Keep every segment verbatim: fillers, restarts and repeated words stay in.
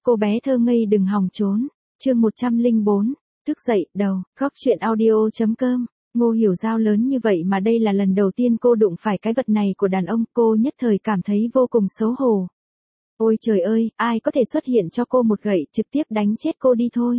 cô bé thơ ngây đừng hòng trốn. Chương một trăm lẻ bốn, thức dậy, đầu, góc chuyện audio.com. Ngô Hiểu Giao lớn như vậy mà đây là lần đầu tiên cô đụng phải cái vật này của đàn ông, cô nhất thời cảm thấy vô cùng xấu hổ. Ôi trời ơi, ai có thể xuất hiện cho cô một gậy trực tiếp đánh chết cô đi thôi.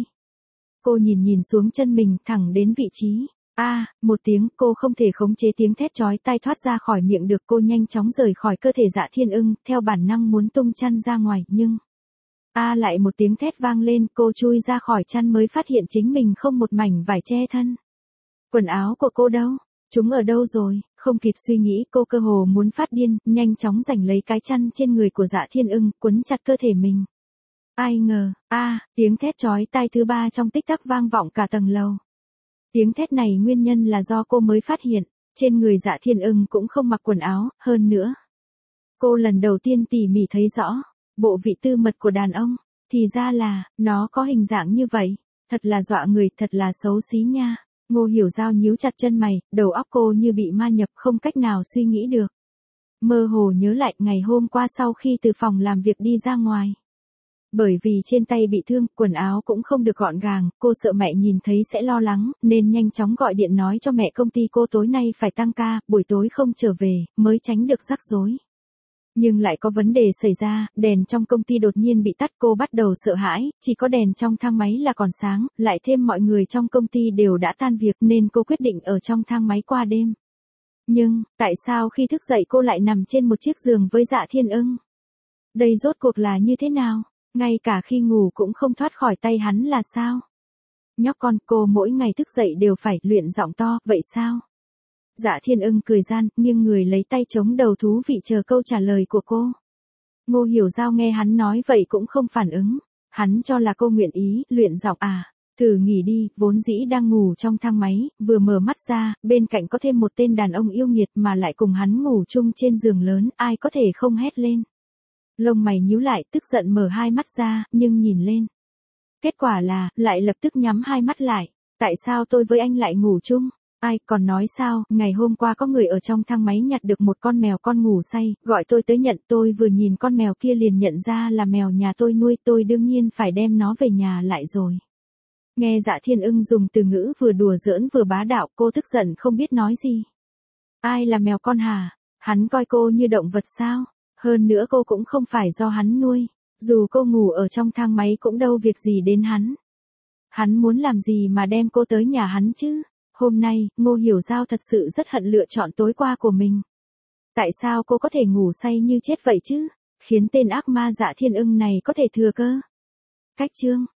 Cô nhìn nhìn xuống chân mình thẳng đến vị trí. A, à, một tiếng, cô không thể khống chế tiếng thét chói tai thoát ra khỏi miệng được, cô nhanh chóng rời khỏi cơ thể Dạ Thiên Ưng, theo bản năng muốn tung chăn ra ngoài, nhưng... A à, lại một tiếng thét vang lên, cô chui ra khỏi chăn mới phát hiện chính mình không một mảnh vải che thân. Quần áo của cô đâu? Chúng ở đâu rồi? Không kịp suy nghĩ, cô cơ hồ muốn phát điên, nhanh chóng giành lấy cái chăn trên người của Dạ Thiên Ưng, quấn chặt cơ thể mình. Ai ngờ, a, à, tiếng thét chói tai thứ ba trong tích tắc vang vọng cả tầng lầu. Tiếng thét này nguyên nhân là do cô mới phát hiện, trên người Dạ Thiên Ưng cũng không mặc quần áo, hơn nữa. Cô lần đầu tiên tỉ mỉ thấy rõ, bộ vị tư mật của đàn ông, thì ra là, nó có hình dạng như vậy, thật là dọa người, thật là xấu xí nha. Ngô Hiểu Giao nhíu chặt chân mày, đầu óc cô như bị ma nhập không cách nào suy nghĩ được. Mơ hồ nhớ lại ngày hôm qua sau khi từ phòng làm việc đi ra ngoài. Bởi vì trên tay bị thương, quần áo cũng không được gọn gàng, cô sợ mẹ nhìn thấy sẽ lo lắng, nên nhanh chóng gọi điện nói cho mẹ công ty cô tối nay phải tăng ca, buổi tối không trở về, mới tránh được rắc rối. Nhưng lại có vấn đề xảy ra, đèn trong công ty đột nhiên bị tắt, cô bắt đầu sợ hãi, chỉ có đèn trong thang máy là còn sáng, lại thêm mọi người trong công ty đều đã tan việc nên cô quyết định ở trong thang máy qua đêm. Nhưng, tại sao khi thức dậy cô lại nằm trên một chiếc giường với Dạ Thiên Ưng? Đây rốt cuộc là như thế nào? Ngay cả khi ngủ cũng không thoát khỏi tay hắn là sao? Nhóc con, cô mỗi ngày thức dậy đều phải luyện giọng to, vậy sao? Dạ Thiên Ưng cười gian, nghiêng người lấy tay chống đầu thú vị chờ câu trả lời của cô. Ngô Hiểu Giao nghe hắn nói vậy cũng không phản ứng. Hắn cho là cô nguyện ý, luyện giọng à, thử nghỉ đi, vốn dĩ đang ngủ trong thang máy, vừa mở mắt ra, bên cạnh có thêm một tên đàn ông yêu nghiệt mà lại cùng hắn ngủ chung trên giường lớn, ai có thể không hét lên. Lông mày nhíu lại, tức giận mở hai mắt ra, nhưng nhìn lên. Kết quả là, lại lập tức nhắm hai mắt lại. Tại sao tôi với anh lại ngủ chung? Ai, còn nói sao, ngày hôm qua có người ở trong thang máy nhặt được một con mèo con ngủ say, gọi tôi tới nhận, tôi vừa nhìn con mèo kia liền nhận ra là mèo nhà tôi nuôi, tôi đương nhiên phải đem nó về nhà lại rồi. Nghe Dạ Thiên Ưng dùng từ ngữ vừa đùa giỡn vừa bá đạo, cô tức giận không biết nói gì. Ai là mèo con hả? Hắn coi cô như động vật sao? Hơn nữa cô cũng không phải do hắn nuôi, dù cô ngủ ở trong thang máy cũng đâu việc gì đến hắn. Hắn muốn làm gì mà đem cô tới nhà hắn chứ? Hôm nay, Ngô Hiểu Giao thật sự rất hận lựa chọn tối qua của mình. Tại sao cô có thể ngủ say như chết vậy chứ? Khiến tên ác ma Dạ Thiên Ưng này có thể thừa cơ. Cách chương